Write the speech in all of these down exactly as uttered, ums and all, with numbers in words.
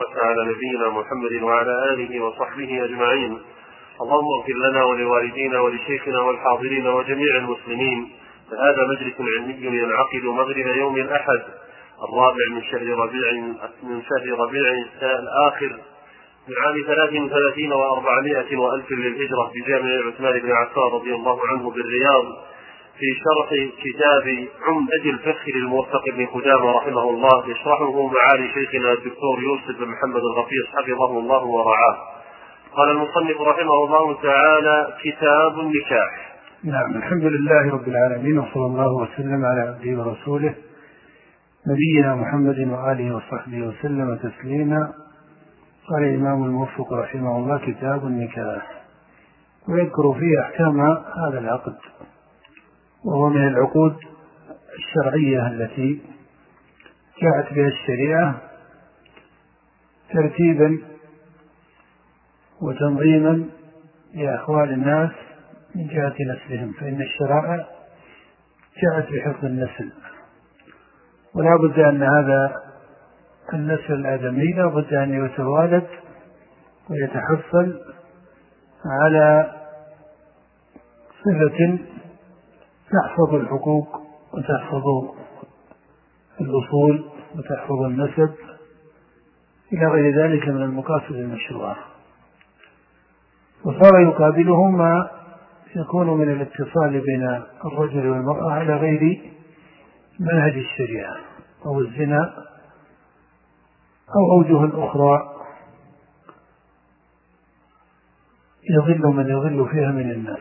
على نبينا محمد وعلى آله وصحبه أجمعين. اللهم اغفر لنا ولوالدينا ولشيخنا والحاضرين وجميع المسلمين. هذا مجلس علمي ينعقد مغرب يوم الأحد الرابع من شهر ربيع من شهر ربيع الآخر من عام ثلاث وثلاثين وأربعمائة وألف للهجرة بجامع عثمان بن عفان رضي الله عنه بالرياض في شرح كتاب عمدة الفقه للموفق بن قدامة رحمه الله، يشرحه معالي شيخنا الدكتور يوسف بن محمد الغفيص حفظه الله ورعاه. قال المصنف رحمه الله تعالى: كتاب النكاح. نعم، الحمد لله رب العالمين، وصلى الله وسلم على عبده ورسوله نبينا محمد وآله وصحبه وسلم تسليما. قال الإمام الموفق رحمه الله: كتاب النكاح، ويذكر فيه أحكام هذا العقد، وهو من العقود الشرعية التي جاءت بها الشريعة ترتيبا وتنظيما لأحوال الناس من جهة نسلهم، فإن الشرائع جاءت بحفظ النسل، ولا بد أن هذا النسل الآدمي لا بد أن يتوالد ويتحصل على صفة تحفظ الحقوق وتحفظ الأصول وتحفظ النسب إلى غير ذلك من المقاصد المشروعة. وصار يقابله ما يكون من الاتصال بين الرجل والمرأة على غير منهج الشريعة، أو الزنا أو أوجه أخرى يضل من يضل فيها من الناس.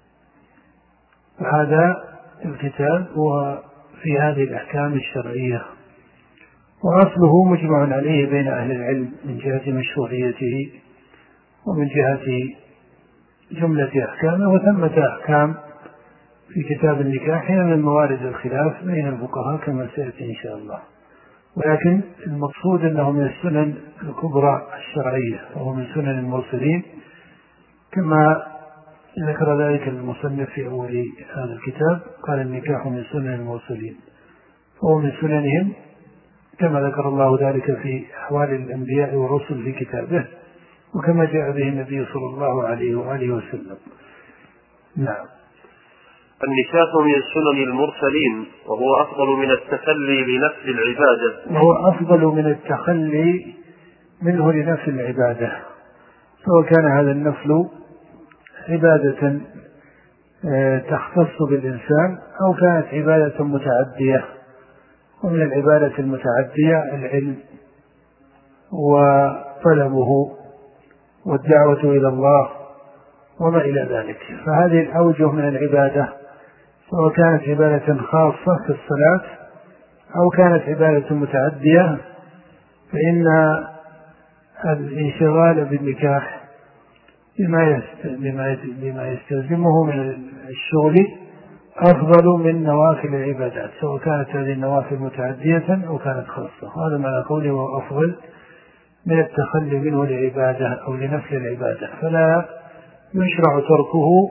وهذا الكتاب هو في هذه الأحكام الشرعية، وأصله مجمع عليه بين أهل العلم من جهة مشروعيته ومن جهة جملة أحكامه. وثمة أحكام في كتاب النكاح من موارد الخلاف بين الفقهاء كما سيأتي إن شاء الله، ولكن المقصود أنه من السنن الكبرى الشرعية، وهو من سنن المرسلين كما ذكر ذلك المصنف في أول هذا الكتاب. قال: النكاح من سنن المرسلين، وهو من سننهم كما ذكر الله ذلك في أحوال الأنبياء والرسل في كتابه، وكما جاء به النبي صلى الله عليه وآله وسلم. نعم. النكاح من سنن المرسلين، وهو أفضل من التخلي لنفس العبادة وهو أفضل من التخلي منه لنفس العبادة، سواء كان هذا النفل عبادة تختص بالإنسان أو كانت عبادة متعدية. ومن العبادة المتعدية العلم وطلبه والدعوة إلى الله وما إلى ذلك. فهذه الأوجه من العبادة، سواء كانت عبادة خاصة في الصلاة أو كانت عبادة متعدية، فإن الانشغال بالنكاح بما يستلزمه من الشغل أفضل من نوافل العبادات، سواء كانت هذه النوافل متعدية أو كانت خاصة. وهذا ما قوله هو أفضل من التخلي منه لعبادة أو لنفل العبادة، فلا يشرع تركه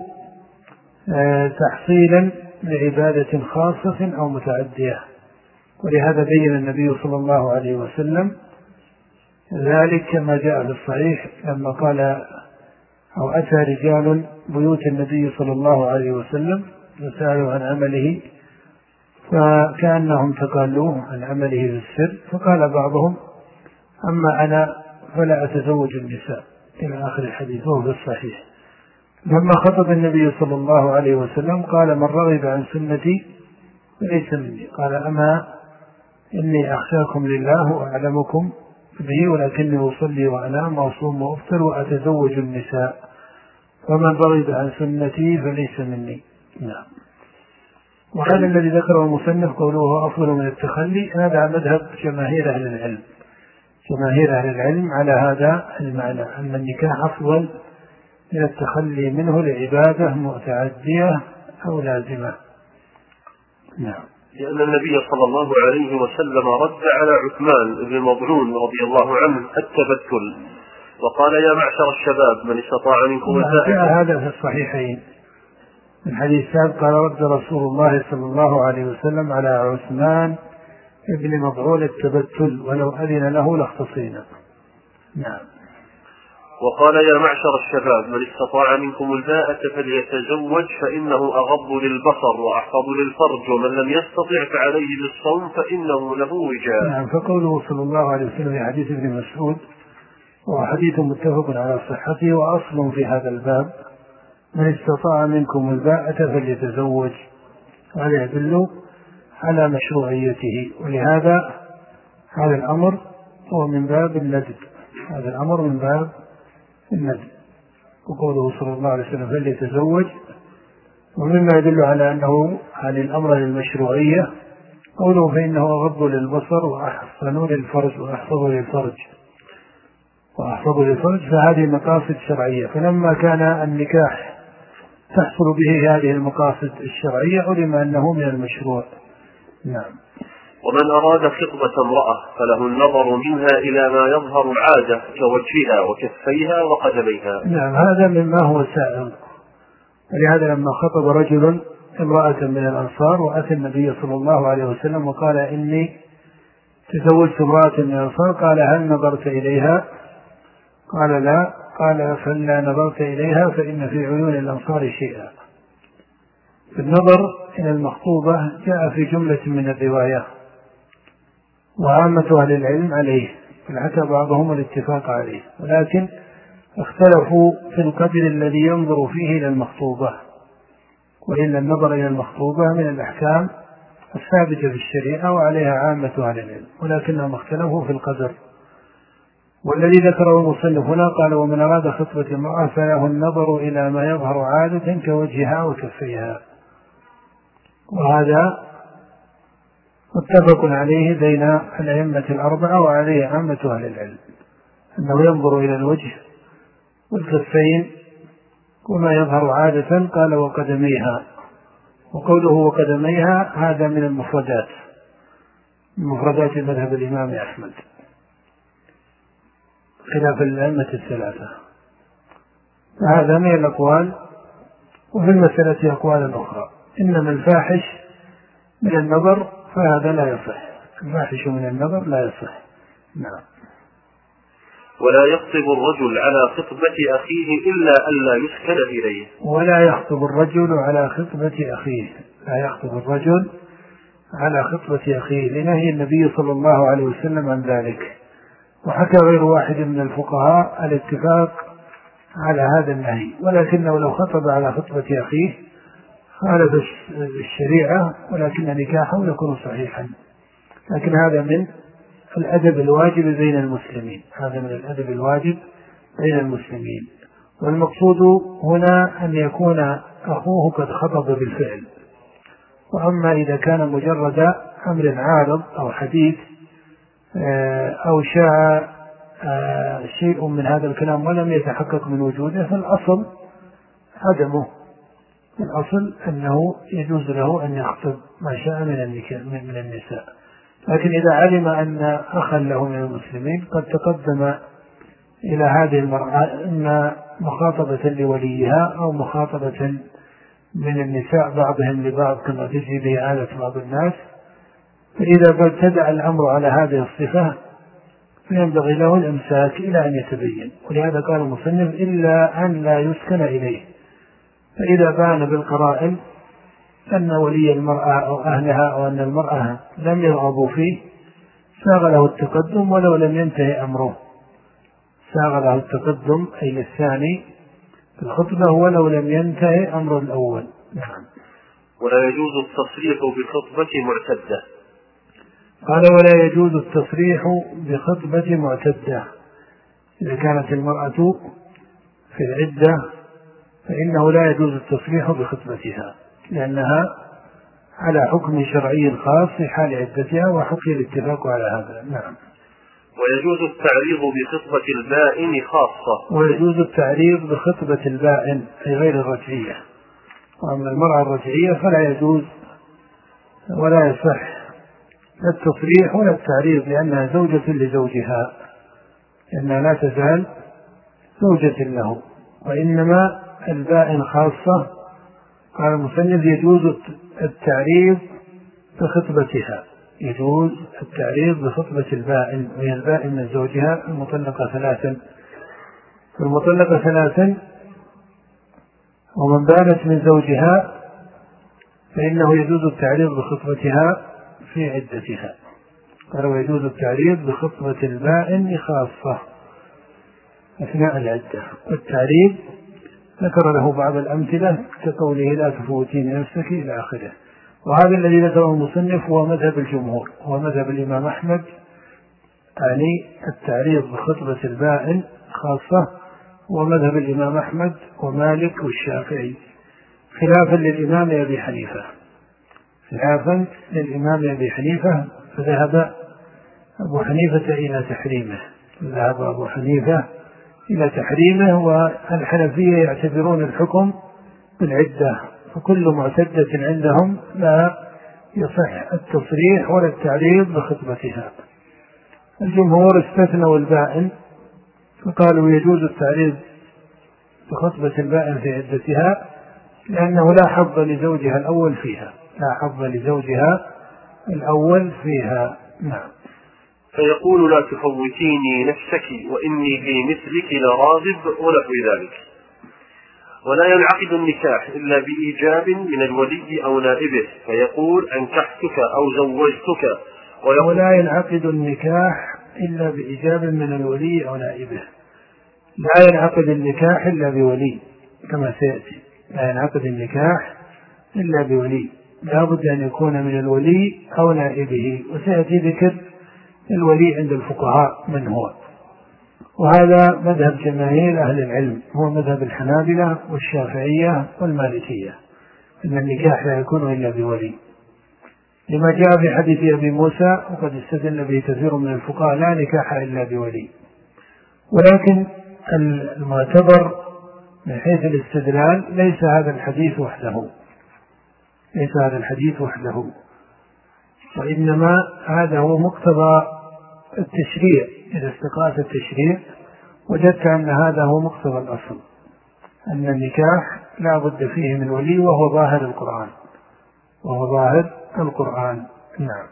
تحصيلا لعبادة خاصة أو متعدية. ولهذا بين النبي صلى الله عليه وسلم ذلك كما جاء في الصحيح لما قال أو أتى رجال بيوت النبي صلى الله عليه وسلم يسألوا عن عمله، فكأنهم تقالوه عن عمله في السر، فقال بعضهم: أما أنا فلا أتزوج النساء، إلى آخر الحديث، وهو في الصحيح. لما خطب النبي صلى الله عليه وسلم قال: من رغب عن سنتي فليس مني. قال: أما إني أخشاكم لله وأعلمكم به، ولكني أصلي وأنام وأصوم وأفطر وأتزوج النساء، ومن رغب عن سنتي فليس مني. نعم. وهذا الذي ذكره المصنف قوله أفضل من التخلي، هذا مذهب جماهير أهل العلم جماهير أهل العلم على هذا المعنى، أن النكاح أفضل من التخلي منه لعبادة متعدية أو لازمة. نعم. لأن النبي صلى الله عليه وسلم رد على عثمان بن مظعون رضي الله عنه التبتل، وقال: يا معشر الشباب من استطاع منكم الباءة. هذا في الصحيحين من حديث ثابت قال: رد رسول الله صلى الله عليه وسلم على عثمان ابن مظعون التبتل ولو أذن له لاختصينا. نعم. وقال: يا معشر الشباب، من استطاع منكم الباءة فليتزوج فإنه أغض للبصر وأحفظ للفرج، ومن لم يستطع فعليه بالصوم فإنه له وجاء. نعم. فقوله صلى الله عليه وسلم في حديث ابن مسعود، وحديث متفق على صحته وأصل في هذا الباب: من استطاع منكم الباءة فليتزوج، هذا يدل على مشروعيته. ولهذا هذا الأمر هو من باب الندب، هذا الأمر من باب الندب. وقوله صلى الله عليه وسلم فليتزوج، ومما يدل على أنه عن الأمر للمشروعية قوله فإنه أغض للبصر وأحسن للفرج وأحفظ للفرج وأحفظ للفرج فهذه مقاصد شرعية. فلما كان النكاح تحصل به هذه المقاصد الشرعية علم أنه من المشروع. نعم. ومن أراد خطبة امرأة فله النظر منها إلى ما يظهر العادة كوجهها وكفيها وقدميها. نعم. هذا مما هو سائغ. ولهذا لما خطب رجل امرأة من الأنصار وأتى النبي صلى الله عليه وسلم وقال: إني تزوجت امرأة من الأنصار، قال: هل نظرت إليها؟ قال: لا. قال: فلا نظرت إليها فإن في عيون الأنصار شيئا. النظر إلى المخطوبة جاء في جملة من الروايات وعامة أهل العلم عليه، حتى بعضهم الاتفاق عليه، ولكن اختلفوا في القدر الذي ينظر فيه إلى المخطوبة. وإلا النظر إلى المخطوبة من الأحكام الثابتة في الشريعة وعليها عامة أهل العلم، ولكنهم اختلفوا في القدر. والذي ذكره المصنف هنا قال: ومن أراد خطبة امرأة فله النظر إلى ما يظهر عادة كوجهها وكفيها. وهذا متفق عليه بين الأئمة الأربعة وعليه عامة أهل العلم، أنه ينظر إلى الوجه والكفين وما يظهر عادة. قال: وقدميها. وقوله وقدميها هذا من المفردات، من مفردات مذهب الإمام أحمد خلاف الأئمة الثلاثة. هذا من الأقوال. وفي المسألة أقوال أخرى، إنما الفاحش من النظر فهذا لا يصح، الفاحش من النظر لا يصح. نعم. ولا يخطب الرجل على خطبة أخيه إلا ألا يسكن إليه. ولا يخطب الرجل على خطبة أخيه، لا يخطب الرجل على خطبة أخيه لنهي النبي صلى الله عليه وسلم عن ذلك. وحكى غير واحد من الفقهاء الاتفاق على هذا النهي، ولكنه لو خطب على خطبة أخيه خالف الشريعة، ولكن نكاحه يكون صحيحا. لكن هذا من الأدب الواجب بين المسلمين، هذا من الأدب الواجب بين المسلمين. والمقصود هنا أن يكون أخوه قد خطب بالفعل. وأما إذا كان مجرد أمر عارض أو حديث أو شاع شيء من هذا الكلام ولم يتحقق من وجوده فالأصل عدمه، الأصل أنه يجوز له أن يخطب ما شاء من النساء. لكن إذا علم أن أخا له من المسلمين قد تقدم إلى هذه المرأة إما مخاطبة لوليها أو مخاطبة من النساء بعضهم لبعض كما تجري به عادة بعض الناس، فإذا ابتدأ الأمر على هذه الصفة فينبغي له الإمساك إلى أن يتبين. ولهذا قال المصنف: إلا أن لا يسكن إليه. فإذا بان بالقرائن أن ولي المرأة أو أهلها أو أن المرأة لم يرغبوا فيه ساغ له التقدم ولو لم ينتهي أمره، ساغ له التقدم أي للثاني في الخطبة ولو لم ينتهي أمر الأول. نعم. ولا يجوز التصريح بخطبة معتدة. قال: ولا يجوز التصريح بخطبة معتدة. إذا كانت المرأة في العدة فإنه لا يجوز التصريح بخطبتها، لأنها على حكم شرعي خاص في حال عدتها، وحكي الاتفاق على هذا. نعم. ويجوز التعريض بخطبة البائن خاصة. ويجوز التعريض بخطبة البائن أي غير الرجعية. وأما المرأة الرجعية فلا يجوز ولا يصح لا التصريح ولا التعريض، لأنها زوجة لزوجها، لأنها لا تزال زوجة له. وإنما البائن خاصة. قال المصنف: يجوز التعريض بخطبتها، يجوز التعريض بخطبة البائن، وهي البائن من زوجها المطلقة ثلاثا. المطلقة ثلاثا ومن بانت من زوجها فإنه يجوز التعريض بخطبتها في عدتها. قال ويجوز التعريض بخطبة البائن خاصة أثناء العدة. والتعريض ذكر له بعض الأمثلة كقوله لا تفوتين نفسك إلى آخره. وهذا الذي ذكره المصنف هو مذهب الجمهور، هو مذهب الإمام أحمد، يعني التعريض بخطبة البائن خاصة، ومذهب الإمام أحمد ومالك والشافعي، خلافا للإمام أبي حنيفة خلافا للإمام أبي حنيفة فذهب أبو حنيفة إلى تحريمه ذهب أبو حنيفة إلى تحريمه والحنفية يعتبرون الحكم بالعدة، فكل معتدة عندهم لا يصح التصريح ولا التعريض بخطبتها. الجمهور استثنوا البائن فقالوا يجوز التعريض بخطبة البائن في عدتها لأنه لا حظ لزوجها الأول فيها لا حظ لزوجها الأول فيها. نعم. فيقول لا تفوتيني نفسك وإني في مثلك لراغب ونحو ذلك. ولا ينعقد النكاح إلا بإيجاب من الولي أو نائبه، فيقول أنكحتك أو زوجتك. ولا ينعقد النكاح إلا بإيجاب من الولي أو نائبه. لا ينعقد النكاح إلا بولي كما سيأتي. لا ينعقد النكاح إلا بولي، لا بد أن يكون من الولي أو نائبه، وسيأتي ذكر الولي عند الفقهاء من هو. وهذا مذهب جماهير أهل العلم، هو مذهب الحنابلة والشافعية والمالكية، أن النكاح لا يكون إلا بولي، لما جاء في حديث أبي موسى وقد استدل به كثير من الفقهاء لا نكاح إلا بولي. ولكن المعتبر من حيث الاستدلال ليس هذا الحديث وحده ليس هذا الحديث وحده وإنما هذا هو مقتضى التشريع. إذا استقاس التشريع وجدت أن هذا هو مقتضى الأصل، أن النكاح لا بد فيه من ولي، وهو ظاهر القرآن وهو ظاهر القرآن. نعم.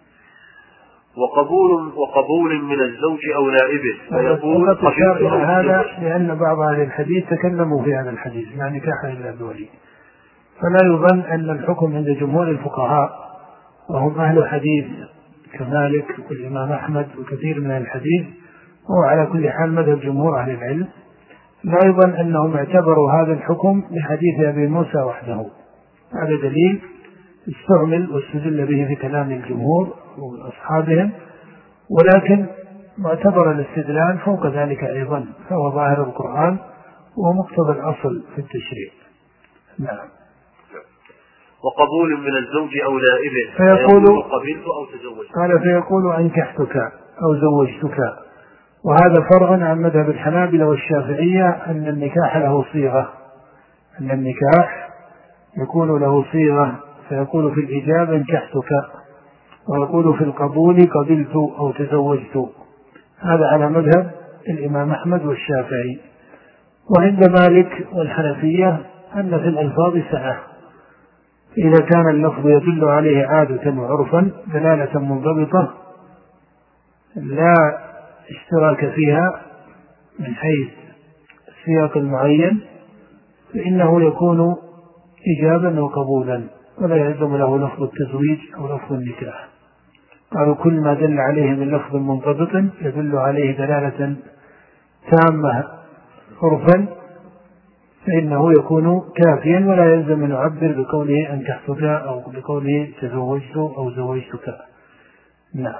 وقبول وقبول من الزوج أو نائبه، فيقول قبلت هذا لأن بعض أهل الحديث تكلموا في هذا الحديث لا نكاح إلا بولي، فلا يظن أن الحكم عند جمهور الفقهاء وهم أهل حديث كمالك والإمام أحمد وكثير من الحديث، هو على كل حال مذهب جمهور أهل العلم، لا يظن أنهم اعتبروا هذا الحكم بحديث أبي موسى وحده. هذا دليل استعمل واستدل به في كلام الجمهور وأصحابهم، ولكن معتبر الاستدلال فوق ذلك أيضا، فهو ظاهر القرآن ومقتضى الأصل في التشريع. نعم. وقبول من الزوج أو نائبه، فيقول قبلت أو تزوجت. قال فيقول أنكحتك أو زوجتك. وهذا فرع عن مذهب الحنابلة والشافعية أن النكاح له صيغة أن النكاح يكون له صيغة، فيقول في الإجابة أنكحتك، ويقول في القبول قبلت أو تزوجت. هذا على مذهب الإمام أحمد والشافعي. وعند مالك والحنفية أن في الألفاظ سعة، إذا كان اللفظ يدل عليه عادة وعرفا دلالة منضبطة لا اشتراك فيها من حيث السياق المعين، فإنه يكون إجابا وقبولا، ولا يلزم له لفظ التزويج أو لفظ النكاح. قالوا كل ما دل عليه من لفظ منضبط يدل عليه دلالة تامة عرفا فإنه يكون كافيا، ولا يلزم أن يعبر بقوله أنكحتك أو بقوله تزوجت أو زوجتك. نعم.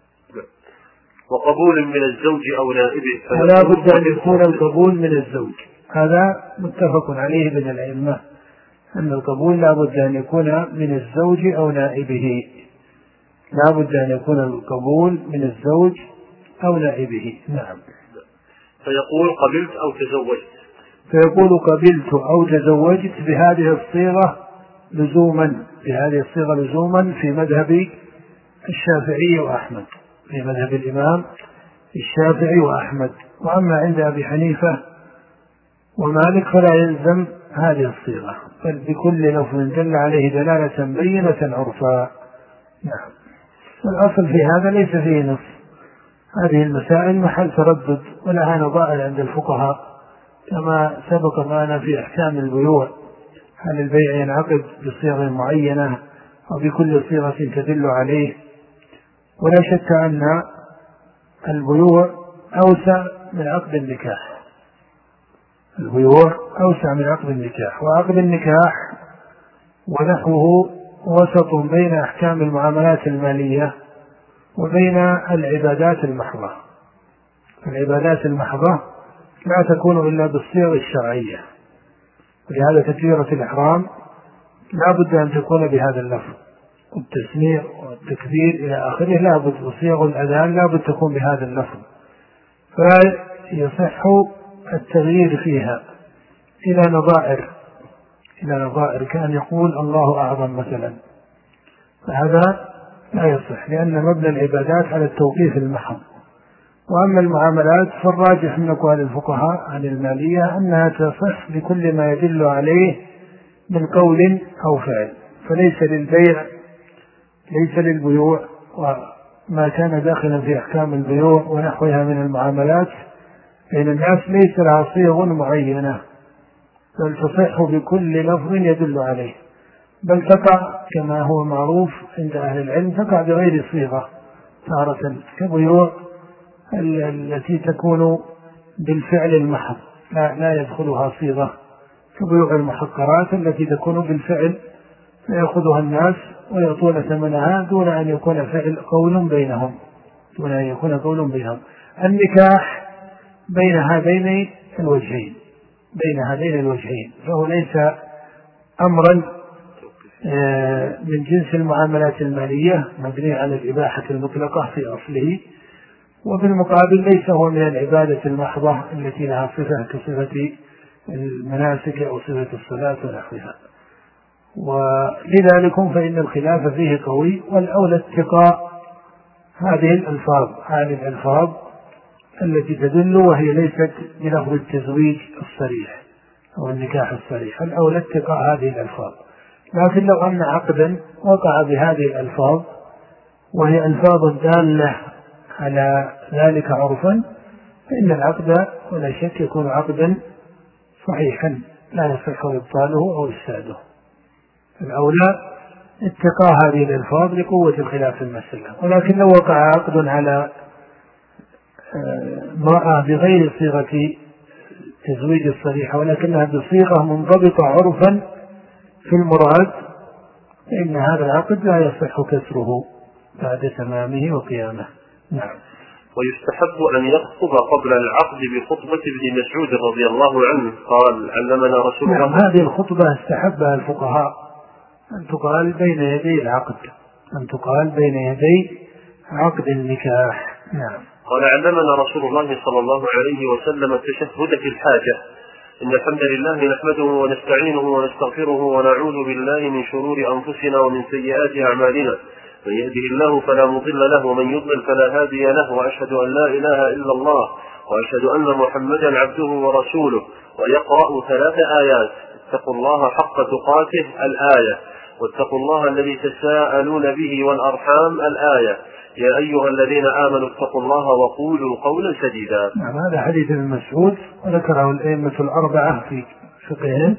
وقبول من الزوج أو نائبه، فلا بد أن يكون القبول من الزوج، هذا متفق عليه بين الأئمة أن القبول لا بد أن يكون من الزوج أو نائبه لا بد أن يكون القبول من الزوج أو نائبه. نعم. فيقول قبلت أو تزوجت فيقول قبلت أو تزوجت بهذه الصيغة لزوما بهذه الصيغة لزوما في مذهب الشافعي وأحمد في مذهب الإمام الشافعي وأحمد. وأما عند أبي حنيفة ومالك فلا يلزم هذه الصيغة، بل بكل لفظ دل عليه دلالة بينة عرفا. نعم. والأصل في هذا ليس فيه نص. هذه المسائل محل تردد ولها نظائر عند الفقهاء، كما سبق معنا في أحكام البيوع، هل البيع ينعقد بصيغة معينة أو بكل صيغة تدل عليه؟ ولا شك أن البيوع أوسع من عقد النكاح، البيوع أوسع من عقد النكاح، وعقد النكاح ونحوه وسط بين أحكام المعاملات المالية وبين العبادات المحضة. العبادات المحضة لا تكون إلا بالصيغ الشرعية، ولهذا تكبيرة الإحرام لا بد أن تكون بهذا اللفظ، والتسميع والتكبير إلى آخره لا بد، وصيغ الأذان لا بد تكون بهذا اللفظ، فلا يصح التغيير فيها إلى نظائر إلى نظائر كأن يقول الله أعظم مثلا، فهذا لا يصح، لأن مبنى العبادات على التوقيف المحض. وأما المعاملات فالراجح من أقوال الفقهاء عن المالية أنها تصح بكل ما يدل عليه من قول أو فعل، فليس للبيع ليس للبيوع وما كان داخلا في أحكام البيوع ونحوها من المعاملات بين الناس ليس لها صيغ معينة، بل تصح بكل لفظ يدل عليه، بل تقع كما هو معروف عند أهل العلم تقع بغير صيغة تارة، كبيوع التي تكون بالفعل المحض لا, لا يدخلها صيغة، كبيوع المحقرات التي تكون بالفعل فيأخذها الناس ويعطون ثمنها دون أن يكون فعل قول بينهم دون أن يكون قول بينهم. النكاح بين هذين الوجهين بين هذين الوجهين فهو ليس أمرا من جنس المعاملات المالية مبني على الإباحة المطلقة في أصله، وبالمقابل ليس هو من العبادة المحضة التي لها صفة كصفة المناسك أو صفة الصلاة ونحوها. ولذلك فإن الخلاف فيه قوي، والأولى اتقاء هذه الألفاظ هذه الألفاظ التي تدل وهي ليست بلفظ التزويج الصريح أو النكاح الصريح، الأولى اتقاء هذه الألفاظ. لكن لو أن عقدا وقع بهذه الألفاظ وهي ألفاظ دالة على ذلك عرفا فإن العقد ولا شك يكون عقدا صحيحا لا يصح إبطاله أو إفساده. الأولى اتقاء هذه الألفاظ لقوة الخلاف في المسألة. ولكن لو وقع عقد على امرأة بغير صيغة تزويج الصريحة ولكنها بصيغة منضبطة عرفا في المراد فإن هذا العقد لا يصح كسره بعد تمامه وقيامه. نعم. ويستحب أن يخطب قبل العقد بخطبة ابن مسعود رضي الله عنه قال علمنا رسول الله. نعم، هذه الخطبة استحبها الفقهاء أن تقال بين يدي العقد أن تقال بين يدي عقد النكاح. نعم. قال علمنا رسول الله صلى الله عليه وسلم التشهد في الحاجة إن الحمد لله نحمده ونستعينه ونستغفره ونعوذ بالله من شرور أنفسنا ومن سيئات أعمالنا من يهده الله فلا مضل له ومن يضلل فلا هادي له وأشهد أن لا إله إلا الله وأشهد أن محمدا عبده ورسوله ويقرأ ثلاث آيات اتقوا الله حق تقاته الآية واتقوا الله الذي تساءلون به والأرحام الآية يا أيها الذين آمنوا اتقوا الله وقولوا قولا سديدا. نعم، هذا حديث ابن مسعود وذكره الأئمة الأربعة في فقههم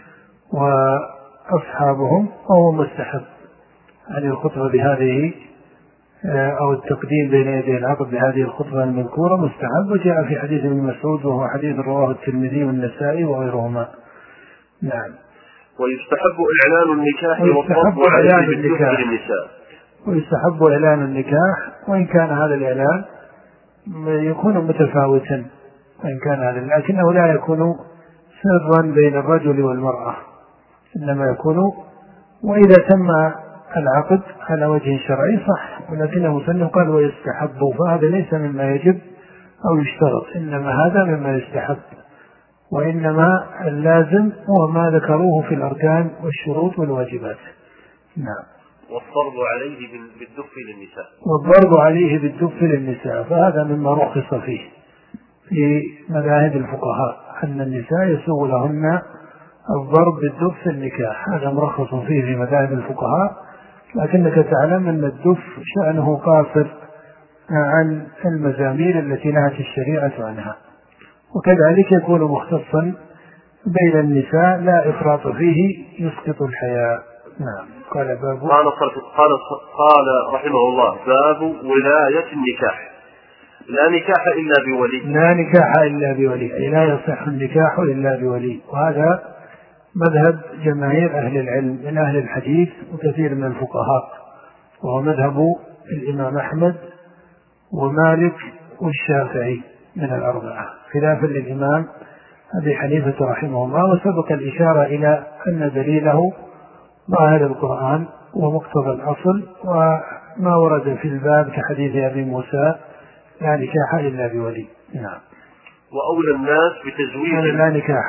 وأصحابهم، وهو مستحب عن الخطبة بهذه أو التقديم بين يدي العقد بهذه الخطبة المذكورة مستحب، وجاء في حديث ابن مسعود وهو حديث رواه الترمذي والنسائي وغيرهما. نعم. ويستحب إعلان النكاح ويستحب إعلان النكاح للنساء ويستحب إعلان النكاح وإن كان هذا الإعلان يكون متفاوتا وإن كان هذا لكنه لا يكون سرا بين الرجل والمرأة، إنما يكون وإذا تم العقد على وجه شرعي صح، ولكنه مسلم قال ويستحب، فهذا ليس مما يجب أو يشترط، إنما هذا مما يستحب، وإنما اللازم هو ما ذكروه في الأركان والشروط والواجبات. نعم. والضرب عليه بالدف للنساء والضرب عليه بالدف للنساء فهذا مما رخص فيه في مذاهب الفقهاء أن النساء يسوغ لهن الضرب بالدف في النكاح، هذا مرخص فيه في مذاهب الفقهاء، لكنك تعلم أن الدف شأنه قاصر عن المزامير التي نهت الشريعة عنها، وكذلك يكون مختصا بين النساء لا إفراط فيه يسقط الحياء. نعم. قال باب قال, قال, قال رحمه الله: باب ولاية النكاح. لا نكاح إلا بولي. لا نكاح إلا بولي، أي لا يصح النكاح إلا بولي. وهذا مذهب جماهير أهل العلم من أهل الحديث وكثير من الفقهاء، وهو مذهب الإمام أحمد ومالك والشافعي من الأربعة، خلافا للإمام أبي حنيفة رحمه الله. وسبق الإشارة إلى أن دليله ظاهر القرآن ومقتضى الأصل، وما ورد في الباب كحديث أبي موسى: لا نكاح إلا بولي. نعم. وأولى الناس بتزويج. لا نكاح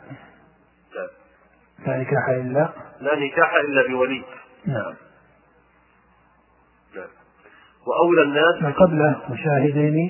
لا نكاح إلا لا نكاح إلا بولي. نعم. نعم. وأولى الناس ما قبله مشاهدين.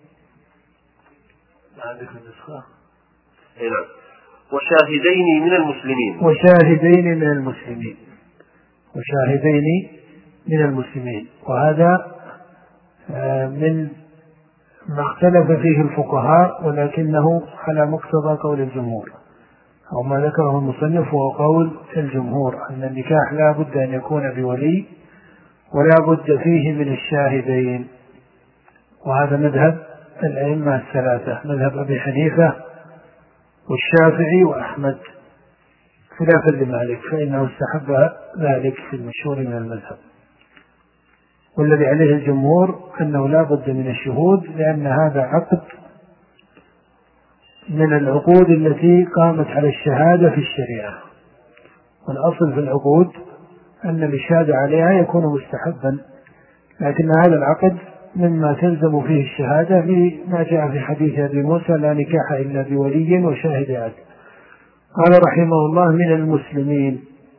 عندك النسخة. نعم. وشاهدين من المسلمين. وشاهدين من المسلمين. وشاهدين من المسلمين. وهذا من ما اختلف فيه الفقهاء، ولكنه على مقتضى قول الجمهور، أو ما ذكره المصنف هو قول الجمهور، أن النكاح لا بد أن يكون بولي ولا بد فيه من الشاهدين. وهذا مذهب الأئمة الثلاثة، مذهب أبي حنيفة والشافعي وأحمد، خلافا لمالك فإنه استحب ذلك في المشهور من المذهب. والذي عليه الجمهور أنه لا بد من الشهود، لأن هذا عقد من العقود التي قامت على الشهادة في الشريعة، والأصل في العقود أن الإشهاد عليها يكون مستحبا، لكن هذا العقد مما تلزم فيه الشهادة لما جاء في حديث أبي موسى: لا نكاح إلا بولي وشاهد عدل. قال رحمه الله: من المسلمين،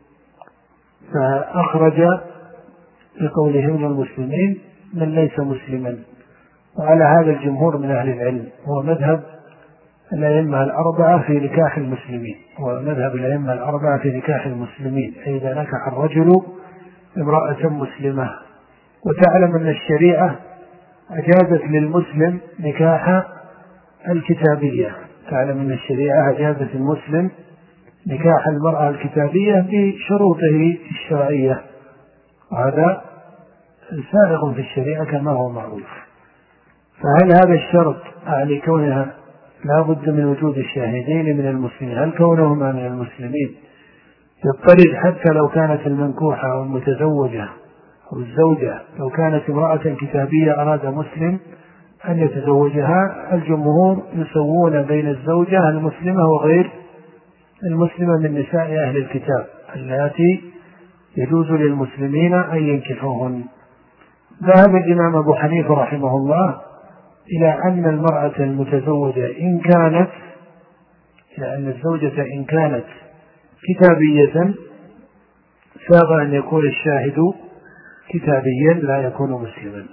فأخرج بقوله من المسلمين من ليس مسلما. وعلى هذا الجمهور من أهل العلم، هو مذهب الأئمة الأربعة في نكاح المسلمين، هو مذهب الأئمة الأربعة في نكاح المسلمين، إذا نكح الرجل امرأة مسلمة. وتعلم أن الشريعة أجازت للمسلم نكاح الكتابية، تعلم أن الشريعة أجازت المسلم نكاح المرأة الكتابية بشروطه الشرعية، وهذا سائغ في الشريعة كما هو معروف. فهل هذا الشرط على كونها لا بد من وجود الشاهدين من المسلمين، هل كونهما من المسلمين يضطرد حتى لو كانت المنكوحة أو المتزوجة أو الزوجة لو كانت امرأة كتابية أراد مسلم أن يتزوجها؟ الجمهور يسوون بين الزوجة المسلمة وغير المسلمة من نساء أهل الكتاب اللاتي يجوز للمسلمين أن ينكحوهن. ذهب الإمام أبو حنيفة رحمه الله إلى أن المرأة المتزوجة إن كانت إلى أن الزوجة إن كانت كتابية ساغ أن يكون الشاهد كتابيا لا يكون مسلما،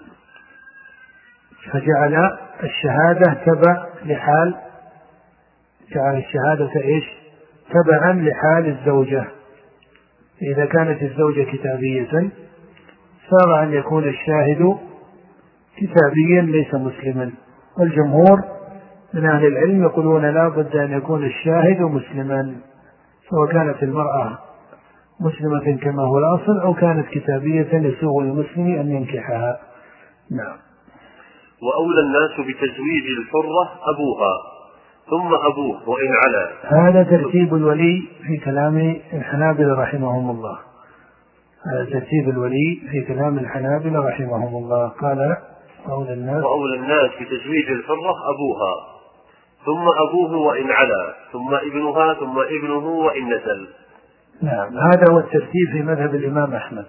فجعل الشهادة تبع لحال جعل الشهادة إيش تبعا لحال الزوجة. إذا كانت الزوجة كتابية ساغ أن يكون الشاهد كتابيا ليس مسلما. والجمهور من أهل العلم يقولون لا بد أن يكون الشاهد مسلما، سواء كانت المرأة مسلمة كما هو الأصل أو كانت كتابية يسوغ للمسلم أن ينكحها. نعم. وأولى الناس بتزويج الحرة أبوها ثم أبوه وإن علا. هذا ترتيب الولي في كلام الحنابلة رحمهم الله، هذا ترتيب الولي في كلام الحنابلة رحمهم الله. قال وأولى الناس وأولى الناس بتزويج الحرة أبوها ثم أبوه وإن علا ثم ابنها ثم ابنه وإن نزل. نعم، هذا هو الترتيب في مذهب الإمام أحمد،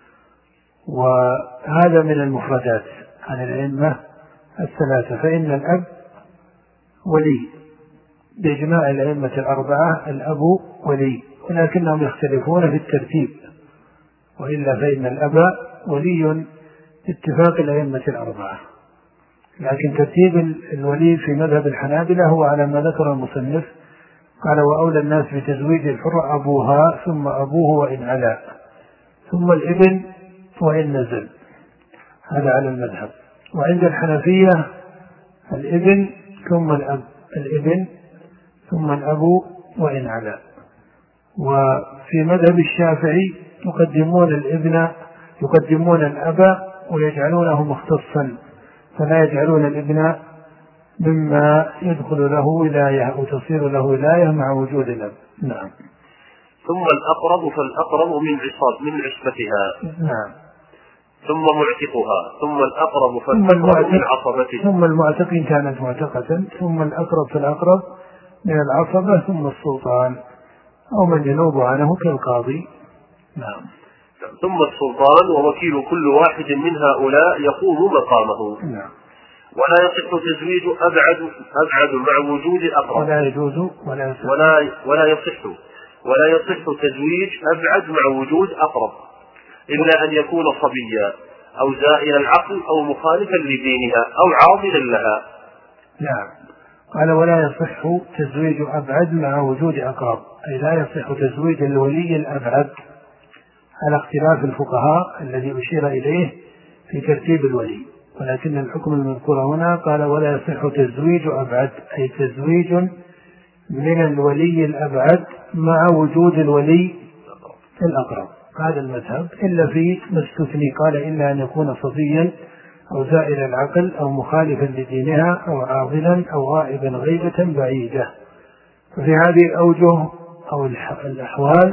وهذا من المفردات عن الأئمة الثلاثة. فإن الأب ولي بإجماع الأئمة الأربعة، الأب ولي، ولكنهم يختلفون في الترتيب، وإلا فإن الأب ولي اتفاق الأئمة الأربعة. لكن ترتيب الولي في مذهب الحنابلة هو على ما ذكر المصنف، قال وأولى الناس بتزويج الحر أبوها ثم أبوه وإن علا ثم الابن وإن نزل، هذا على المذهب. وعند الحنفية الابن ثم الأب، الابن ثم الأب وإن علا. وفي مذهب الشافعي يقدمون الابن يقدمون الأب ويجعلونه مختصا، فلا يجعلون الابن مما يدخل له ولاية أو تصير له ولاية مع وجود الأب. نعم. ثم الأقرب فالأقرب من عصاب من عصبتها. نعم. ثم معتقها. ثم الأقرب فالأقرب من عصبته. ثم المعتق إن كانت معتقة. ثم الأقرب فالأقرب من العصبة. ثم السلطان أو من ينوب عنه كالقاضي. نعم. ثم السلطان ووكيل كل واحد من هؤلاء يقوم مقامه. نعم. ولا يصح تزويج أبعد أبعد مع وجود أقرب. ولا يجوز ولا يصح ولا ولا يصح ولا يصح تزويج أبعد مع وجود أقرب إلا أن يكون صبيا أو زائل العقل أو مخالفا لدينها أو عاضلا لها. نعم. قال ولا يصح تزويج أبعد مع وجود أقرب، أي لا يصح تزويج الولي الأبعد على اختلاف الفقهاء الذي أشير إليه في ترتيب الولي، ولكن الحكم المذكور هنا قال ولا يصح تزويج أبعد، أي تزويج من الولي الأبعد مع وجود الولي الأقرب. هذا المذهب إلا في ما استثني، قال إلا أن يكون صبيا أو زائل العقل أو مخالفا لدينها أو عاضلا أو غائبا غيبة بعيدة. ففي هذه الأوجه أو الأحوال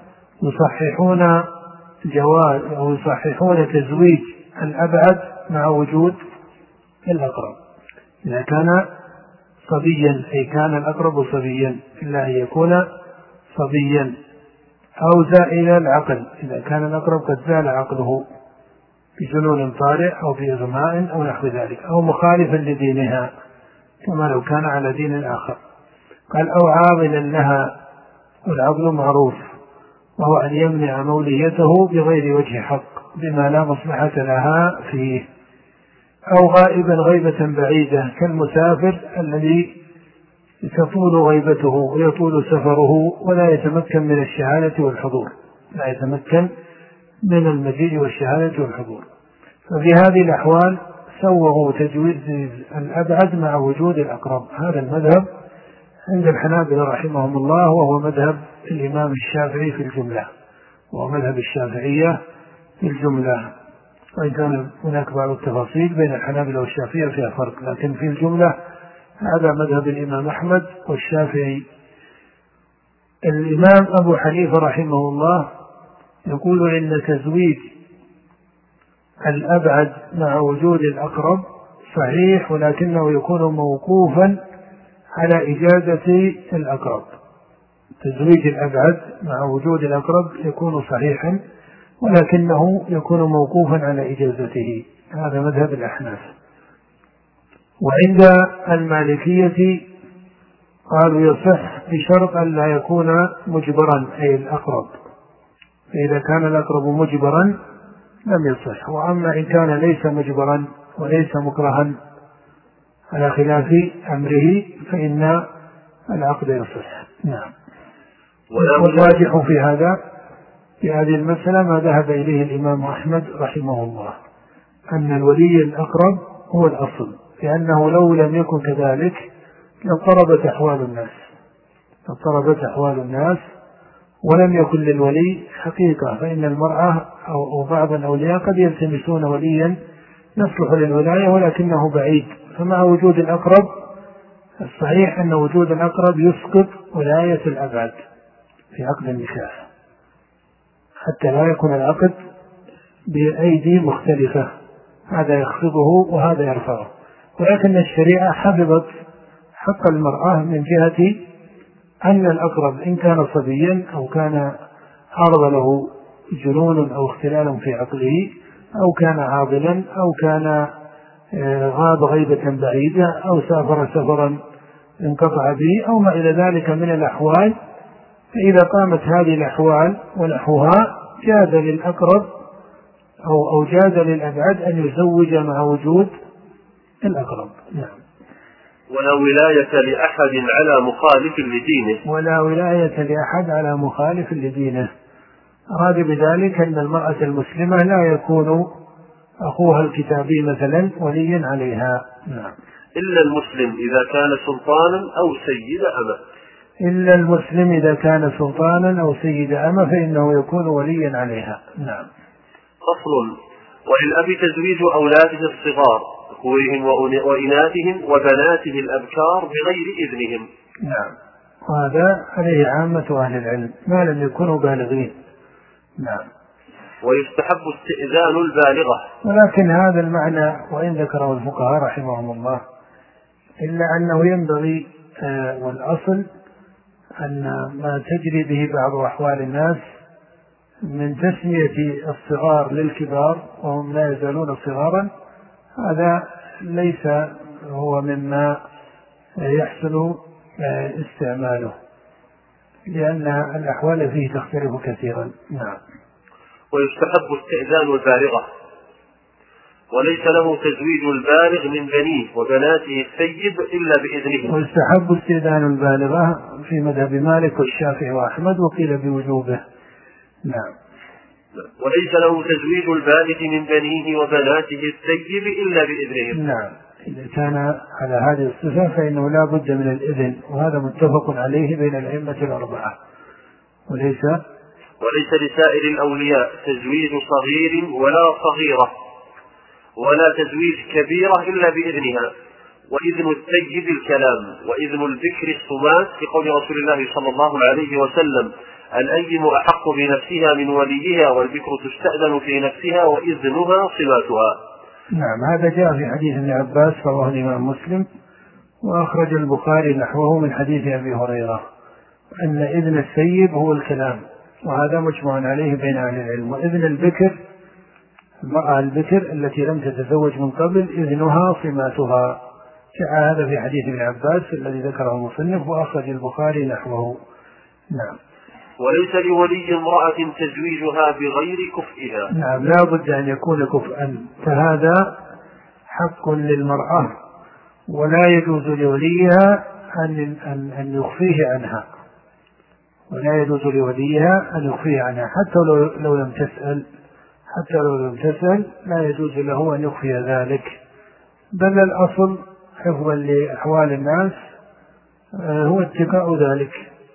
يصححون جواز أو يصححون تزويج الأبعد مع وجود الأقرب إذا كان صبيا، أي كان الأقرب صبيا، إلا أن يكون صبيا، أو زائل العقل إذا كان الأقرب قد زال عقله بجنون طارئ أو بإغماء أو نحو ذلك، أو مخالفا لدينها كما لو كان على دين آخر. قال أو عاضلا لها، والعضل معروف وهو أن يمنع موليته بغير وجه حق بما لا مصلحة لها فيه، أو غائبا غيبة بعيدة كالمسافر الذي تطول غيبته ويطول سفره ولا يتمكن من الشهادة والحضور، لا يتمكن من المجيء والشهادة والحضور. ففي هذه الأحوال سوغوا تجويز الأبعد مع وجود الأقرب. هذا المذهب عند الحنابلة رحمهم الله، وهو مذهب الإمام الشافعي في الجملة، وهو مذهب الشافعية في الجملة، وإن كان هناك بعض التفاصيل بين الحنابلة والشافعية فيها فرق، لكن في الجملة هذا مذهب الإمام أحمد والشافعي. الإمام أبو حنيفة رحمه الله يقول إن تزويج الأبعد مع وجود الأقرب صحيح، ولكنه يكون موقوفا على إجازة الأقرب. تزويج الأبعد مع وجود الأقرب يكون صحيحا، ولكنه يكون موقوفا على إجازته. هذا مذهب الأحناف. وعند المالكية قالوا يصح بشرط أن لا يكون مجبرا، أي الأقرب، فإذا كان الأقرب مجبرا لم يصح. وأما إن كان ليس مجبرا وليس مكرها على خلاف أمره فإن العقد يصح. نعم. والراجح في هذا في هذه المسألة ما ذهب إليه الإمام أحمد رحمه الله، أن الولي الأقرب هو الأصل، لأنه لو لم يكن كذلك لاضطربت أحوال الناس اضطربت أحوال الناس ولم يكن للولي حقيقة. فإن المرأة أو بعض الأولياء قد يلتمسون وليا يصلح للولاية ولكنه بعيد، فمع وجود الأقرب الصحيح أن وجود الأقرب يسقط ولاية الأبعد في عقد النكاح، حتى لا يكون العقد بأيدي مختلفة، هذا يخفضه وهذا يرفعه. ولكن الشريعة حفظت حق المرأة من جهة أن الأقرب إن كان صبيا أو كان عرض له جنون أو اختلال في عقله أو كان عاضلا أو كان غاب غيبة بعيدة أو سافر سفرا انقطع به أو ما إلى ذلك من الأحوال، فإذا قامت هذه الأحوال ونحوها جاز للأقرب أو أو جاز للأبعد أن يزوج مع وجود الأقرب. نعم. ولا ولاية لأحد على مخالف لدينه. ولا ولاية لأحد على مخالف لدينه. أراد بذلك أن المرأة المسلمة لا يكون أخوها الكتابي مثلا وليا عليها. نعم. إلا المسلم إذا كان سلطانا أو سيد أمة. إلا المسلم إذا كان سلطانا أو سيد أمة فإنه يكون وليا عليها. نعم. فصل. وللأب تزويج أولاده الصغار ذكورهم وإناثهم وبناته الأبكار بغير إذنهم. نعم. وهذا عليه عامة أهل العلم ما لم يكونوا بالغين. نعم. ويستحب استئذان البالغة. ولكن هذا المعنى وإن ذكره الفقهاء رحمهم الله إلا أنه ينبغي والأصل أن ما تجري به بعض أحوال الناس من تسمية الصغار للكبار وهم لا يزالون صغارا هذا ليس هو مما يحسن استعماله لأن الأحوال فيه تختلف كثيرا. نعم. ويستحب استئذان البالغة وليس له تزويج البالغ من بنيه وبناته الثيب إلا بإذنه. ويستحب استئذان البالغة في مذهب مالك والشافعي وأحمد وقيل بوجوبه. نعم. وليس له تزويج البالغ من بنيه وبناته الثيب إلا بإذنه. نعم. إذا كان على هذه الصفة فإنه لا بد من الإذن وهذا متفق عليه بين الأئمة الأربعة. وليس وليس لسائر الأولياء تزويج صغير ولا صغيرة ولا تزويج كبيرة إلا بإذنها. وإذن الثيب الكلام وإذن البكر الصمات لقول رسول الله صلى الله عليه وسلم الأيم أحق بنفسها من وليها والبكر تستأذن في نفسها وإذنها صلاتها. نعم. هذا جاء في حديث ابن عباس رواه الإمام مسلم وأخرج البخاري نحوه من حديث أبي هريرة أن إذن الثيب هو الكلام وهذا مجمع عليه بين أهل العلم. وإذن البكر المرأة البكر التي لم تتزوج من قبل إذنها صماتها جاء هذا في حديث ابن عباس الذي ذكره المصنف وأخرج البخاري نحوه. نعم. وليس لولي امرأة تزويجها بغير كفئها. نعم. لا بد أن يكون كفءا فهذا حق للمرأة ولا يجوز لوليها أن, أن, أن يخفيه عنها ولا يجوز لوليها أن يخفيه عنها حتى لو, لو لم تسأل حتى لو لم تسأل لا يجوز له أن يخفي ذلك بل الأصل حفظا لأحوال الناس هو اتقاء ذلك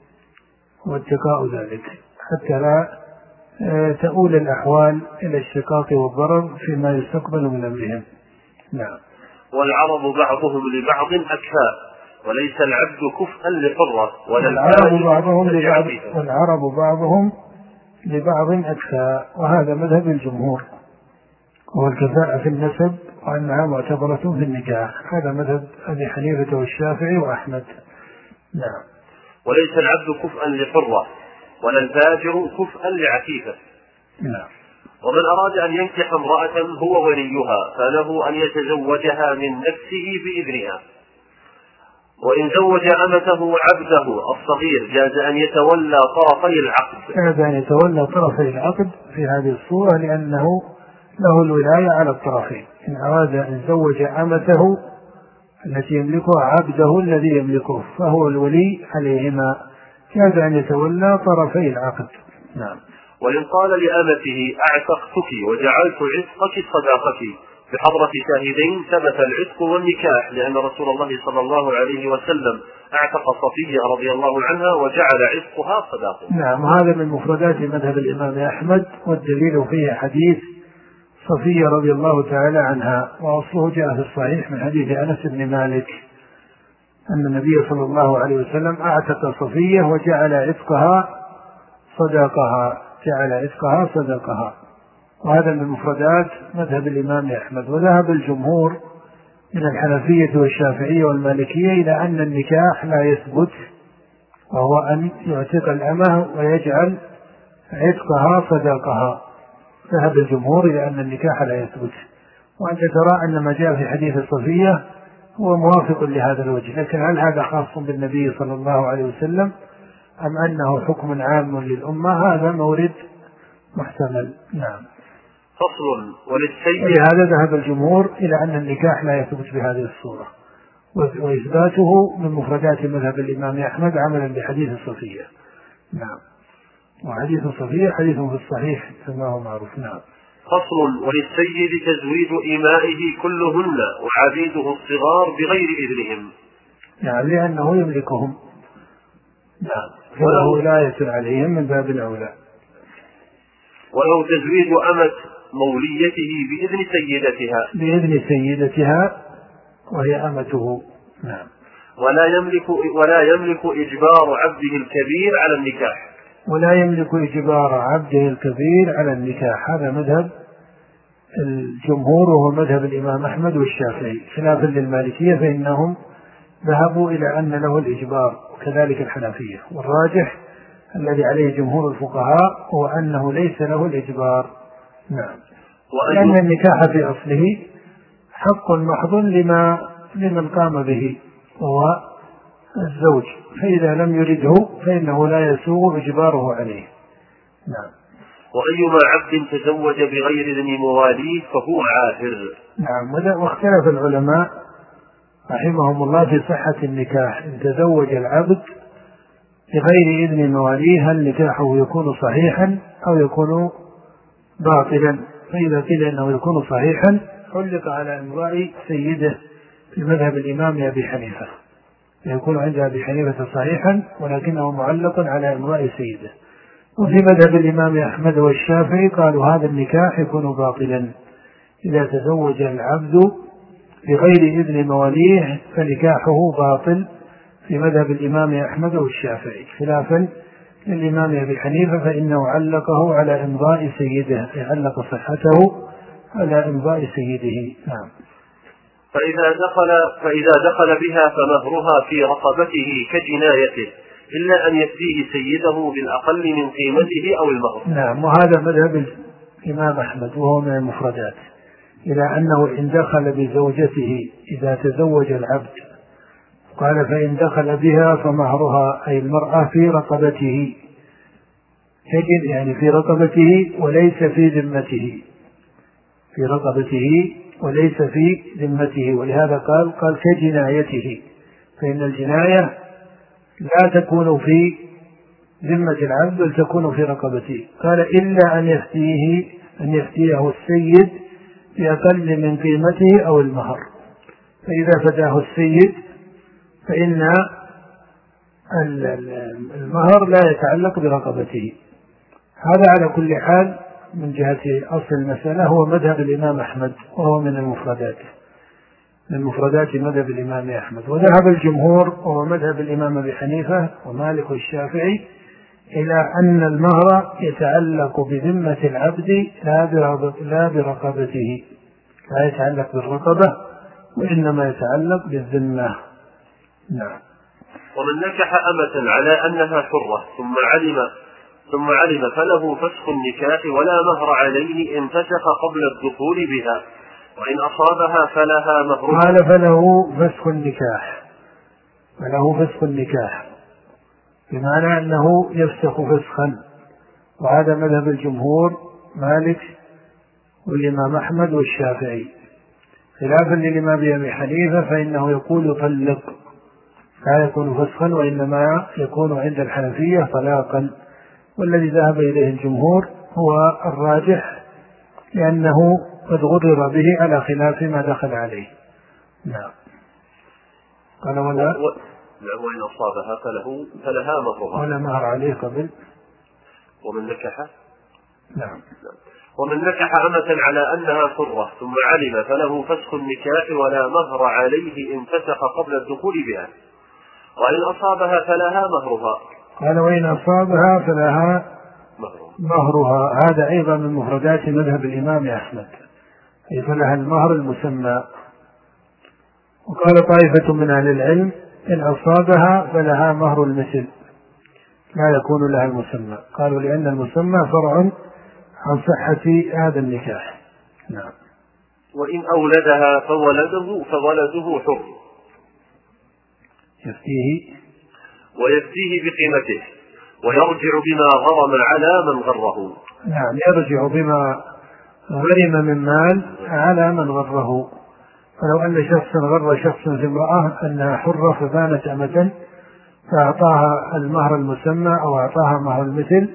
واتقاء ذلك حتى لا تؤول الأحوال إلى الشقاق والضرر فيما يستقبل من أمرهم. نعم. والعرب بعضهم لبعض أكفاء وليس العبد كفءا لحرة ولا العرب بعضهم لبعض والعرب بعضهم لبعض أكفاء وهذا مذهب الجمهور وهو الكفاءة في النسب وأنها معتبرة في النكاح هذا مذهب أبي حنيفة والشافعي وأحمد. نعم. وليس العبد كفءا لحرة ولا الفاجر كفءا لعفيفة. نعم. ومن أراد أن ينكح امرأة هو وليها فله أن يتزوجها من نفسه بإذنها. وإن زوج أمته عبده الصغير جاز أن يتولى طرفي العقد. جاز أن يتولى طرفي العقد في هذه الصورة لأنه له الولاية على الطرفين. إن أراد أن يزوج أمته التي يملكها عبده الذي يملكه فهو الولي عليهما جاز أن يتولى طرفي العقد. نعم. وإن قال لأمته أعتقتك وجعلت عتقك صداقتك بحضرة شاهدين ثبت العتق والنكاح لأن رسول الله صلى الله عليه وسلم اعتق صفية رضي الله عنها وجعل عتقها صداقة. نعم. وهذا من مفردات مذهب الإمام أحمد والدليل فيه حديث صفية رضي الله تعالى عنها وأصله جاء في الصحيح من حديث أنس بن مالك أن النبي صلى الله عليه وسلم اعتق صفية وجعل عتقها صداقها جعل عتقها صداقها وهذا من مفردات مذهب الإمام أحمد. وذهب الجمهور من الحنفية والشافعية والمالكية إلى أن النكاح لا يثبت وهو أن يعتق الأمة ويجعل عتقها صداقها. ذهب الجمهور إلى أن النكاح لا يثبت وأنت ترى أن ما جاء في حديث الصفية هو موافق لهذا الوجه لكن هل هذا خاص بالنبي صلى الله عليه وسلم أم أنه حكم عام للأمة هذا مورد محتمل. نعم. فصل. وللسيد هذا ذهب الجمهور إلى أن النكاح لا يثبت بهذه الصورة وإثباته من مفردات مذهب الإمام أحمد عملا بحديث الصفية. نعم. وحديث صفية حديث في الصحيح كما هو معروف. نعم. فصل: وللسيد تزويج إمائه كلهن وعبيده الصغار بغير إذنهم. يعني لأنه يملكهم. نعم. فله ولاية عليهم من باب الأولى. ولو تزويج أمة موليته بإذن سيدتها بإذن سيدتها وهي أمته. نعم. ولا يملك ولا يملك إجبار عبده الكبير على النكاح. ولا يملك إجبار عبده الكبير على النكاح. هذا مذهب الجمهور وهو مذهب الإمام أحمد والشافعي، خلافا للمالكية فإنهم ذهبوا إلى أن له الإجبار، وكذلك الحنفية. والراجح الذي عليه جمهور الفقهاء هو أنه ليس له الإجبار. نعم. لأن النكاح في أصله حق محض لما لمن قام به وهو الزوج، فإذا لم يرده فإنه لا يسوغ إجباره عليه. نعم. وأيما عبد تزوج بغير إذن مواليه فهو عاهر. نعم. واختلف العلماء رحمهم الله في صحة النكاح. إن تزوج العبد بغير إذن مواليه هل نكاحه يكون صحيحا أو يكون باطلا؟ فإذا قيل إنه يكون صحيحا علق على إمضاء سيده في مذهب الإمام أبي حنيفة، يكون عند أبي حنيفة صحيحا ولكنه معلق على إمضاء سيده. وفي مذهب الإمام أحمد والشافعي قالوا هذا النكاح يكون باطلا إذا تزوج العبد بغير إذن مواليه فنكاحه باطل في مذهب الإمام أحمد والشافعي، خلافا للإمام أبي حنيفة فإنه علقه على إمضاء سيده، يعلق صحته على إمضاء سيده. نعم. فإذا دخل فإذا دخل بها فمهرها في رقبته كجنايته إلا أن يفديه سيده بالأقل من قيمته أو المهر. نعم. وهذا مذهب الإمام أحمد وهو من المفردات، إلى أنه إن دخل بزوجته إذا تزوج العبد قال فإن دخل بها فمهرها أي المرأة في رقبته، تجد يعني في رقبته وليس في ذمته، في رقبته وليس في ذمته. ولهذا قال قال كجنايته، فإن الجناية لا تكون في ذمة العبد بل تكون في رقبته. قال إلا أن يفتيه أن يفتيه السيد بأقل من قيمته أو المهر، فإذا فتاه السيد فإن المهر لا يتعلق برقبته. هذا على كل حال من جهة أصل المسألة هو مذهب الإمام أحمد وهو من المفردات من مفردات مذهب الإمام أحمد. وذهب الجمهور وهو مذهب الإمام أبي حنيفة ومالك والشافعي إلى أن المهر يتعلق بذمة العبد لا برقبته، لا يتعلق بالرقبة وإنما يتعلق بالذمة. نعم. ومن نكح أمة على أنها حرة ثم علم ثم علم فله فسخ النكاح ولا مهر عليه إن فسخ قبل الدخول بها، وإن أصابها فلها مهرها. قال فله فسخ النكاح، فله فسخ النكاح بمعنى أنه يفسخ فسخا، وهذا مذهب الجمهور مالك والإمام أحمد والشافعي، خلافا للإمام أبي حنيفة فإنه يقول يطلق، لا يكون فسخا وإنما يكون عند الحنفية طلاقا. والذي ذهب إليه الجمهور هو الراجح لأنه قد غرر به على خلاف ما دخل عليه. نعم. قال ولا وإن أصابها فله فلها مهرها ولا مهر عليه قبل. ومن نكح نعم. ومن نكح أمة على أنها حرة ثم علم فله فسخ النكاح ولا مهر عليه إن فسخ قبل الدخول بها، وإن أصابها فلها مهرها. قال وإن أصابها فلها مهرها. مهرها هذا أيضا من مفردات مذهب الإمام أحمد، أي فلها المهر المسمى. وقال طائفة من أهل العلم إن أصابها فلها مهر المثل لا يكون لها المسمى، قالوا لأن المسمى فرع عن صحة هذا النكاح. نعم. وإن أولدها فولده فولده حر يفتيه ويفتيه بقيمته ويرجع بما غرم على من غره. نعم. يرجع بما غرم من مال على من غره. فلو أن شخصا غر شخصا في امرأة أنها حرة فبانت أمة فأعطاها المهر المسمى أو أعطاها مهر المثل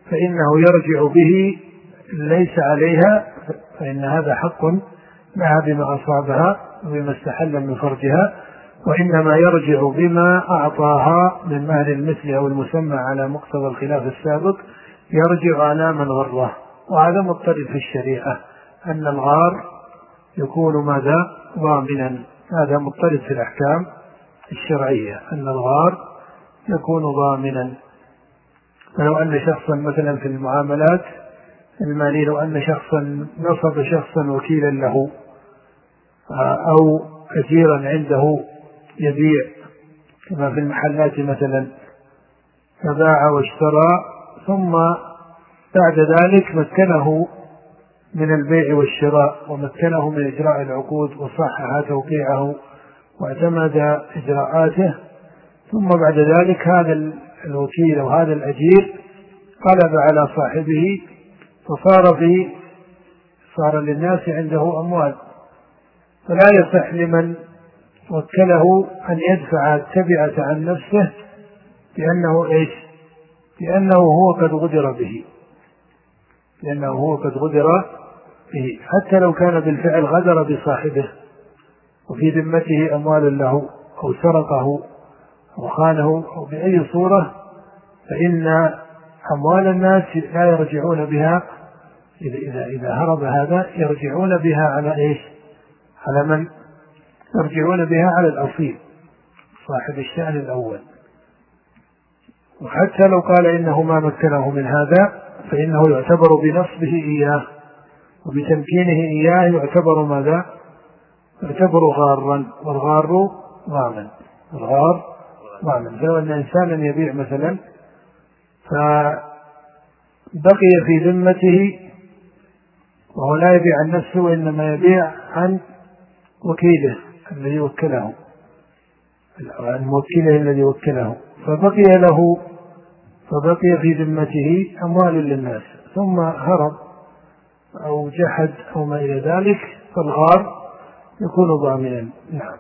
فإنه يرجع به ليس عليها، فإن هذا حق لها بما أصابها وبما استحل من فرجها، وإنما يرجع بما أعطاها من مهر المثل أو المسمى على مقتضى الخلاف السابق، يرجع على من غره. وهذا مضطرد في الشريعة أن الغار يكون ماذا؟ ضامنا. هذا مضطرد في الأحكام الشرعية أن الغار يكون ضامنا. فلو أن شخصا مثلا في المعاملات المالية، لو أن شخصا نصب شخصا وكيلا له أو أجيرا عنده يبيع كما في المحلات مثلا، فباع واشترى ثم بعد ذلك مكنه من البيع والشراء ومكنه من إجراء العقود وصحح توقيعه واعتمد إجراءاته، ثم بعد ذلك هذا الوكيل أو هذا الأجير قلب على صاحبه فصار في صار للناس عنده أموال، فلا يصح لمن وكله أن يدفع التبعة عن نفسه لأنه إيش؟ لأنه هو قد غدر به، لأنه هو قد غدر به، حتى لو كان بالفعل غدر بصاحبه وفي ذمته أموال له أو سرقه أو خانه أو بأي صورة، فإن أموال الناس لا يرجعون بها إذا, إذا, إذا هرب هذا يرجعون بها على إيش؟ على من؟ يرجعون بها على الأصيل صاحب الشأن الأول. وحتى لو قال إنه ما مكنه من هذا فإنه يعتبر بنصبه إياه وبتمكينه إياه يعتبر ماذا؟ يعتبر غارا، والغار ضامن، الغار ضامن. فلو أن إنسانا يبيع مثلا فبقي في ذمته وهو لا يبيع عن نفسه وإنما يبيع عن وكيله الذي وكله، عن موكله الذي وكله، فبقي له فبقي في ذمته أموال للناس ثم هرب أو جحد أو ما إلى ذلك، فالغار يكون ضامنا. نعم.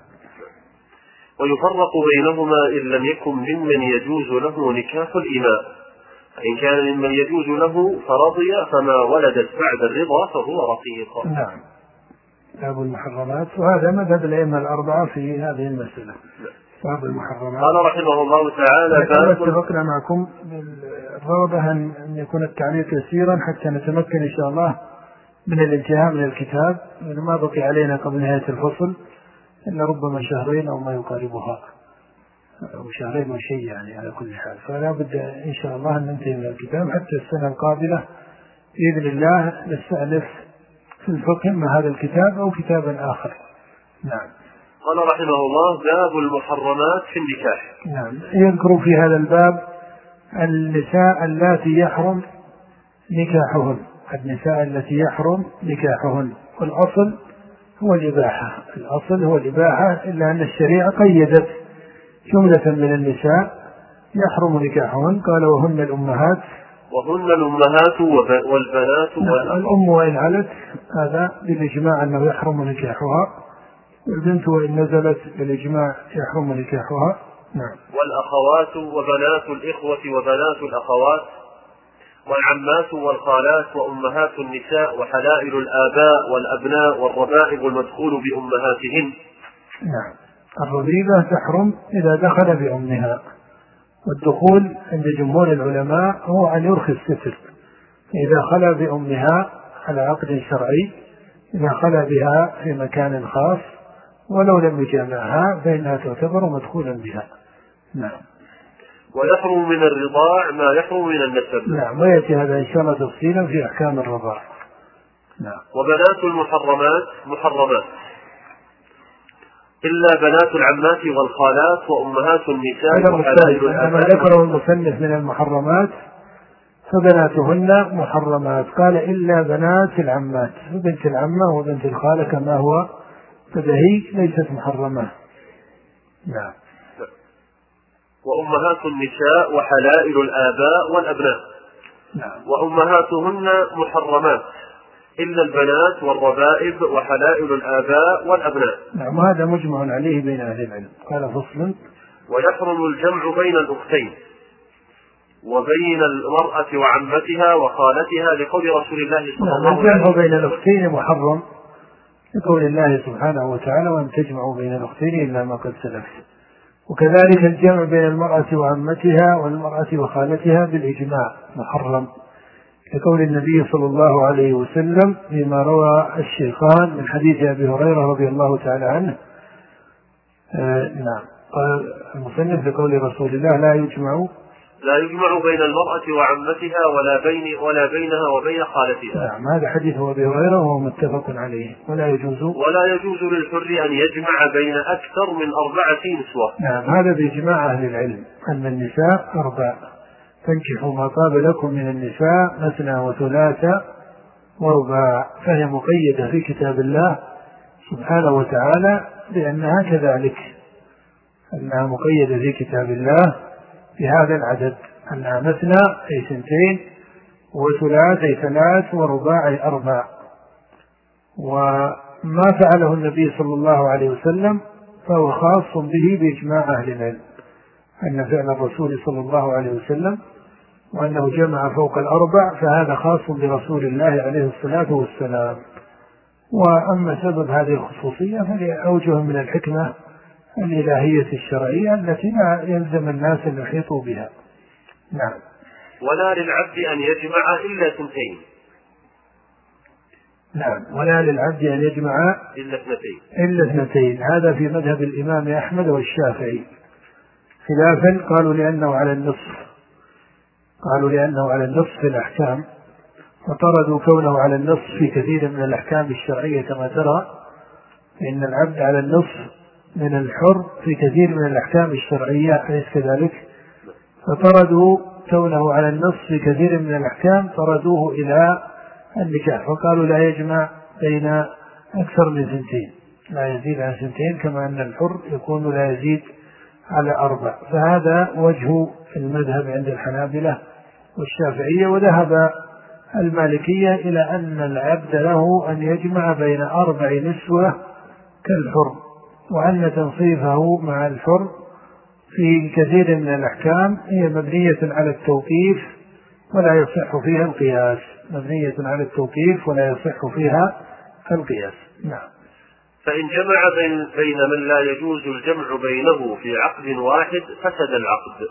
ويفرق بينهما إن لم يكن ممن يجوز له نكاح الإماء، فإن كان ممن يجوز له فرضي فما ولدت بعد الرضا فهو رقيق. نعم. باب المحرمات، وهذا مذهب الأئمة الأربعة في هذه المسألة. باب المحرمات. قال رحمه الله تعالى: اتفقنا معكم بالرغبة أن يكون التعليق يسيرا حتى نتمكن إن شاء الله من الانتهاء من الكتاب، لأنه ما بقي علينا قبل نهاية الفصل إلا ربما شهرين أو ما يقاربها، أو شهرين وشيء يعني على كل حال. فلا بد إن شاء الله أن ننتهي من الكتاب حتى السنة القابلة بإذن الله نستأنف في الفقه مع هذا الكتاب أو كتابا آخر. نعم. قال رحمه الله: باب المحرمات في النكاح. نعم. يذكر في هذا الباب النساء اللاتي يحرم نكاحهن، النساء التي يحرم نكاحهن، والأصل هو الإباحة، الأصل هو الإباحة، إلا أن الشريعة قيدت جملة من النساء يحرم نكاحهن، قال: وهن الأمهات وهن الأمهات والبنات. نعم. الأم وإن علت هذا بالإجماع أنه يحرم نكاحها، والبنت وإن نزلت بالإجماع يحرم نكاحها. نعم. والأخوات وبنات الإخوة وبنات الأخوات والعمات والخالات وأمهات النساء وحلائل الآباء والأبناء والربائب المدخول بأمهاتهن. نعم. الربيبة تحرم إذا دخل بأمها، والدخول عند جمهور العلماء هو أن يرخي الستر، إذا خلا بأمها على عقد شرعي، إذا خلا بها في مكان خاص ولو لم يجامعها فإنها تعتبر مدخولا بها. نعم. ويحرم من الرضاع ما يحرم من النسب. نعم. ويأتي هذا إن شاء الله تفصيلا في أحكام الرضاع. نعم. وبنات المحرمات محرمات إلا بنات العمات والخالات وأمهات النساء وحلائل الآباء. كما ذكره المصنف من المحرمات فبناتهن محرمات، قال: إلا بنات العمات، بنت العمة وبنت الخالة كما هو فبهي ليست محرمة. نعم. وأمهات النساء وحلائل الآباء والأبناء. نعم. وأمهاتهن محرمات إلا البنات والربائب وحلائل الآباء والأبناء. نعم. وهذا مجمع عليه بين أهل العلم. قال: فصل: ويحرم الجمع بين الأختين. وبين المرأة وعمتها وخالتها لقول رسول الله صلى الله عليه وسلم. الجمع بين الأختين محرم لقول الله سبحانه وتعالى وأن تجمعوا بين الأختين إلا ما قد سلف. وكذلك الجمع بين المرأة وعمتها والمرأة وخالتها بالإجماع محرم لقول النبي صلى الله عليه وسلم فيما روى الشيخان من حديث أبي هريرة رضي الله تعالى عنه. آه نعم قال المصنف لقول رسول الله لا يجمع لا يجمع بين المرأة وعمتها ولا بين ولا بينها وبين خالتها. نعم هذا حديث أبي هريرة وهو متفق عليه. ولا يجوز ولا يجوز للحر أن يجمع بين أكثر من أربعة نسوة. نعم هذا بإجماع أهل العلم أن النساء أربع، فانكحوا ما طاب لكم من النساء مثنى وثلاث ورباع، فهي مقيدة في كتاب الله سبحانه وتعالى لأنها كذلك، أنها مقيدة في كتاب الله بهذا العدد، أنها مثنى أي سنتين وثلاث أي ثلاث ورباع أي أربع. وما فعله النبي صلى الله عليه وسلم فهو خاص به بإجماع أهل العلم، أن فعل الرسول صلى الله عليه وسلم وأنه جمع فوق الأربع فهذا خاص برسول الله عليه الصلاة والسلام. وأما سبب هذه الخصوصية فلأوجه من الحكمة الإلهية الشرعية التي لا يلزم الناس أن يحيطوا بها. نعم. ولا للعبد أن يجمع إلا اثنتين. نعم ولا للعبد أن يجمع إلا اثنتين إلا اثنتين هذا في مذهب الإمام أحمد والشافعي خلافا، قالوا لأنه على النصف قالوا لأنه على النصف في الأحكام، وطردوا كونه على النصف في كثير من الأحكام الشرعية كما ترى، فإن العبد على النصف من الحر في كثير من الأحكام الشرعية أليس كذلك؟ فطردوا كونه على النصف في كثير من الأحكام طردوه إلى النكاح، وقالوا لا يجمع بين أكثر من سنتين، لا يزيد عن سنتين، كما أن الحر يكون لا يزيد على أربع. فهذا وجه المذهب عند الحنابلة والشافعية. وذهب المالكية إلى أن العبد له أن يجمع بين أربع نسوة كالحر، وأن تنصيفه مع الحر في كثير من الأحكام هي مبنية على التوقيف ولا يصح فيها القياس، مبنية على التوقيف ولا يصح فيها القياس. نعم. فإن جمع بين, بين من لا يجوز الجمع بينه في عقد واحد فسد العقد.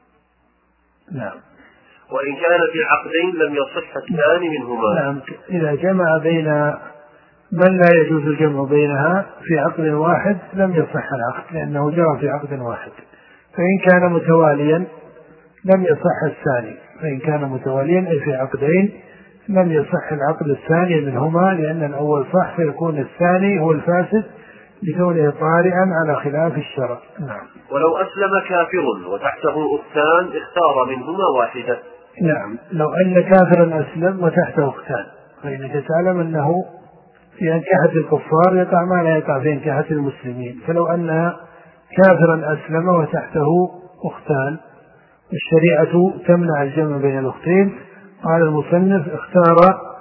نعم. وإن كان في عقدين لم يصح الثاني منهما. نعم. إذا جمع بين من لا يجوز الجمع بينها في عقد واحد لم يصح العقد لأنه جرى في عقد واحد. فإن كان متواليا لم يصح الثاني، فإن كان متواليا أي في عقدين لم يصح العقد الثاني منهما، لأن الأول صح فيكون الثاني هو الفاسد لكونه طارئا على خلاف الشرع. نعم. ولو أسلم كافر وتحته أختان اختار منهما واحدة. نعم. لو أن كافرا أسلم وتحته أختان، فإنك تعلم أنه في أنكحة الكفار يقع ما لا يقع في أنكحة المسلمين، فلو أن كافرا أسلم وتحته أختان الشريعة تمنع الجمع بين الأختين، قال المصنف اختار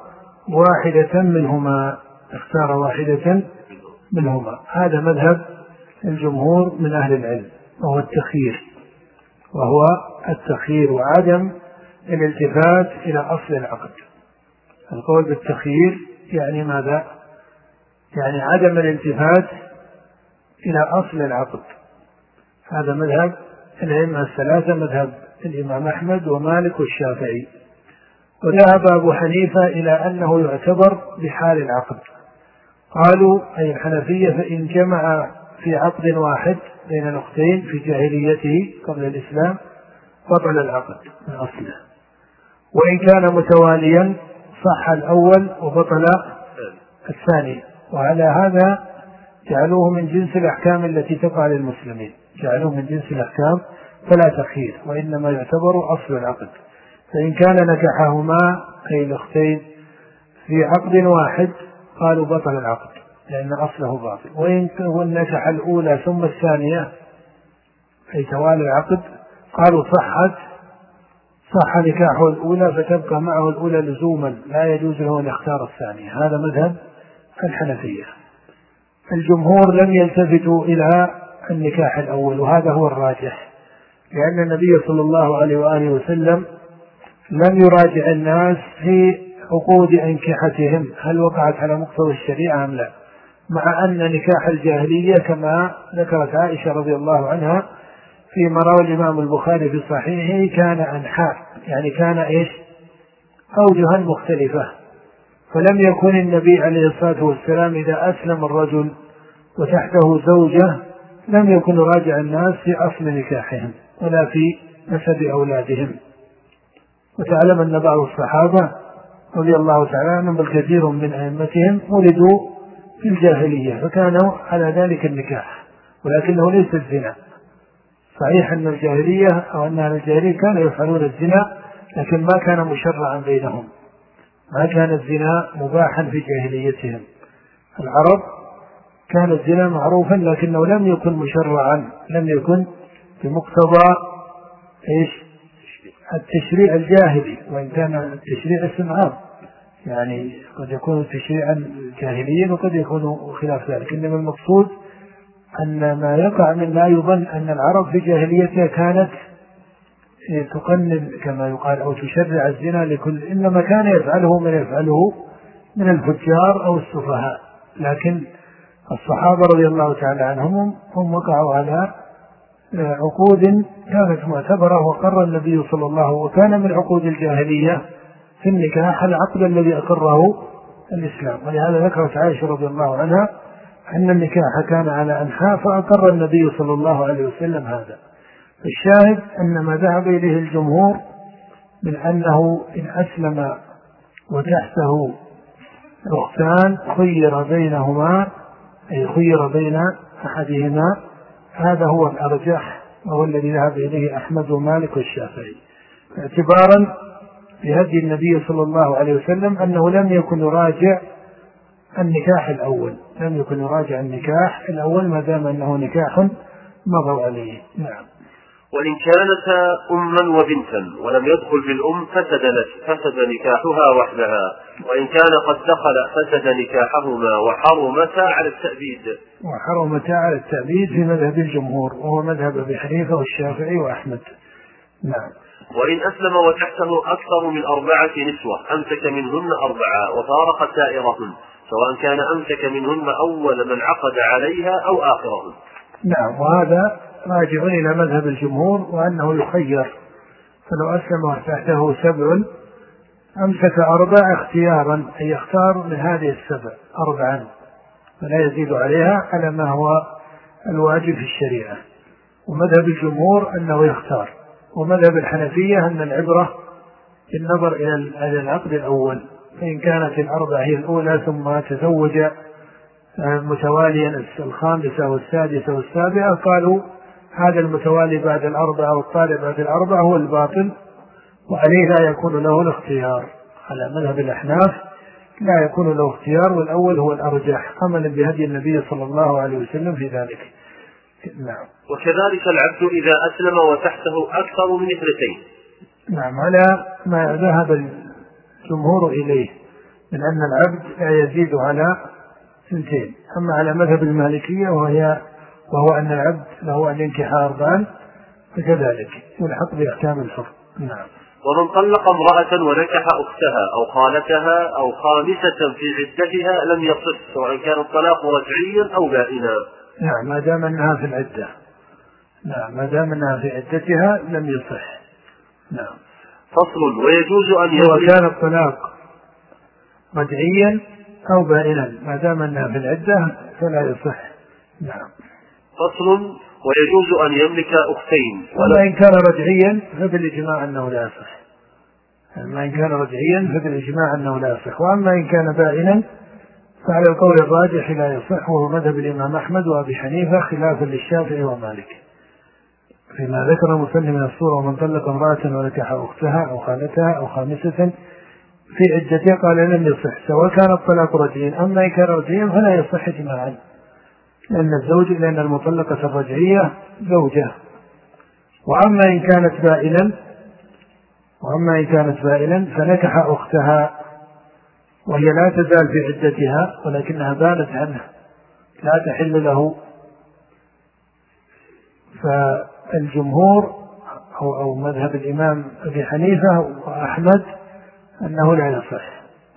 واحدة منهما اختار واحدة منهما هذا مذهب الجمهور من أهل العلم، وهو التخيير وهو التخيير وعدم الالتفات إلى أصل العقد. القول بالتخيير يعني ماذا؟ يعني عدم الالتفات إلى أصل العقد. هذا مذهب الأئمة الثلاثة، مذهب الإمام أحمد ومالك والشافعي. وذهب أبو حنيفة إلى أنه يعتبر بحال العقد، قالوا أي الحنفية فإن جمع في عقد واحد بين الأختين في جاهليته قبل الإسلام بطل العقد من أصله، وإن كان متواليا صح الأول وبطل الثاني. وعلى هذا جعلوه من جنس الأحكام التي تقع للمسلمين، جعلوه من جنس الأحكام فلا تخيير، وإنما يعتبر أصل العقد. فإن كان نكحهما أي الأختين في عقد واحد قالوا بطل العقد لأن أصله باطل، وإن نكح الأولى ثم الثانية أي توالي العقد قالوا صحت صح نكاحه الأولى فتبقى معه الأولى لزوما، لا يجوز له أن يختار الثانية. هذا مذهب الحنفية. الجمهور لم يلتفتوا إلى النكاح الأول، وهذا هو الراجح، لأن النبي صلى الله عليه وآله وسلم لم يراجع الناس في عقود أنكحتهم هل وقعت على مقتضى الشريعة أم لا، مع أن نكاح الجاهلية كما ذكرت عائشة رضي الله عنها فيما روى الإمام البخاري في صحيحه كان أنحاء، يعني كان إيش أوجها مختلفة. فلم يكن النبي عليه الصلاة والسلام إذا أسلم الرجل وتحته زوجة لم يكن يراجع الناس في أصل نكاحهم ولا في نسب أولادهم. وتعلم أن بعض الصحابة رضي الله تعالى عنهم بل كثير من أئمتهم ولدوا في الجاهلية فكانوا على ذلك النكاح، ولكنه ليس الزنا. صحيح أن الجاهلية أو أن أهل الجاهلية كانوا يفعلون الزنا لكن ما كان مشرعا بينهم، ما كان الزنا مباحا في جاهليتهم. العرب كان الزنا معروفا لكنه لم يكن مشرعا، لم يكن بمقتضى إيش التشريع الجاهلي، وإن كان التشريع اسم عام، يعني قد يكون تشريعا جاهليا وقد يكون خلاف ذلك. إنما المقصود أن ما يقع من لا يظن أن العرب في جاهليتها كانت تقنن كما يقال أو تشرع الزنا لكل، إنما كان يفعله من يفعله من الفجار أو السفهاء. لكن الصحابة رضي الله تعالى عنهم هم وقعوا على عقود كانت معتبرة وقر النبي صلى الله عليه وسلم، وكان من عقود الجاهلية في النكاح العقد الذي أقره الإسلام. ولهذا ذكرت عائشة رضي الله عنها أن النكاح كان على أنحاء فأقر النبي صلى الله عليه وسلم هذا. الشاهد أن ما ذهب إليه الجمهور من أنه إن أسلم وتحته أختان خير بينهما، أي خير بين أحدهما، هذا هو الأرجح وهو الذي ذهب إليه أحمد ومالك والشافعي، اعتبارا بهدي النبي صلى الله عليه وسلم أنه لم يكن يراجع النكاح الأول، لم يكن يراجع النكاح الأول ما دام أنه نكاح مضوا عليه. نعم. وإن كانت أما وبنتا ولم يدخل بالأم فسد فسد نكاحها وحدها، وإن كان قد دخل فسد نكاحهما وحرمتا على التأبيد. وحرمتا على التأبيد في مذهب الجمهور وهو مذهب أبي حنيفة والشافعي وأحمد. نعم. وإن أسلم وتحته أكثر من أربعة نسوة أمسك منهن أربعة وفارق سائرهن، سواء كان أمسك منهن أول من عقد عليها أو آخرهن. نعم. وهذا راجع إلى مذهب الجمهور وأنه يخير، فلو أسلم وتحته سبع أمسك أربع اختيارا، أي يختار من هذه السبع أربعا فلا يزيد عليها على ما هو الواجب في الشريعة. ومذهب الجمهور أنه يختار. ومذهب الحنفية أن العبرة بالنظر إلى العقد الأول، فإن كانت الأربع هي الأولى ثم تزوج متواليا الخامسة والسادسة والسابعة قالوا هذا المتوالي بعد الأربعة والطالع بعد الأربعة هو الباطل وعليه لا يكون له الاختيار. على مذهب الأحناف لا يكون له اختيار، والأول هو الأرجح عملا بهدي النبي صلى الله عليه وسلم في ذلك. نعم. وكذلك العبد إذا أسلم وتحته أكثر من اثنتين. نعم. على ما ذهب الجمهور إليه من أن العبد لا يزيد على اثنتين. أما على مذهب المالكية وهي وهو أن العبد له أن ينكح أربعا فكذلك يلحق بأحكام الحر. نعم. ومن طلق امرأة ونكح أختها أو خالتها أو خامسة في عدتها لم يصح، سواء كان الطلاق رجعيا أو بائنا. نعم. ما دام أنها في العدة. نعم. ما دام أنها في عدتها لم يصح. نعم. فصل. ويجوز أن يملك كان الطلاق رجعيا أو بائنا ما دام أنها في العدة فلا يصح. نعم. فصل. ويجوز أن يملك أختين، ولا إن كان رجعيا فبالإجماع أنه لا يصح. أما إن كان رجعيا فبالإجماع أنه لا يصح. وأما إن كان بائنا فعلى القول الراجح لا يصح، وهو مذهب الإمام أحمد وأبي حنيفة خلافا للشافعي ومالك فيما ذكر المسلم من الصورة. ومن طلق امرأة ونكح أختها أو خالتها أو خامسة في عدتها قال لم يصح، سواء كان الطلاق رجعيا. أما إن كان رجعيا فلا يصح إجماعا، لأن الزوج لأن المطلقة الرجعية زوجة. وأما إن كانت بائنا وأما إن كانت بائنا فنكح أختها وهي لا تزال في عدتها ولكنها بانت عنه لا تحل له، فالجمهور أو, أو مذهب الإمام أبي حنيفة وأحمد أنه لا يصح،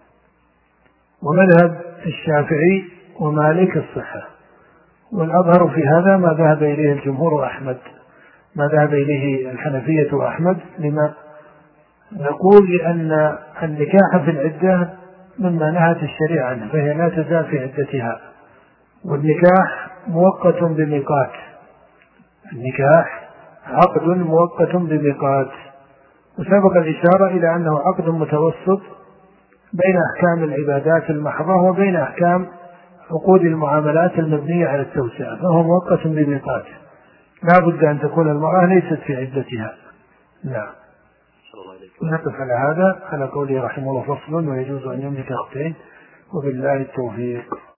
ومذهب الشافعي ومالك الصحة. والأظهر في هذا ما ذهب إليه الجمهور وأحمد، ما ذهب إليه الحنفية وأحمد. لما نقول؟ لأن النكاح في العدة مما نهت الشريعة عنه، فهي لا تزال في عدتها، والنكاح مؤقت بميقات، النكاح عقد مؤقت بميقات. وسبق الإشارة إلى أنه عقد متوسط بين أحكام العبادات المحضة وبين أحكام عقود المعاملات المبنية على التوسعة، فهو مؤقت بميقات، لا بد أن تكون المرأة ليست في عدتها. نعم. نقف على هذا، على قوله رحمه الله فصل ويجوز أن يملك أختين، وبالله التوفيق.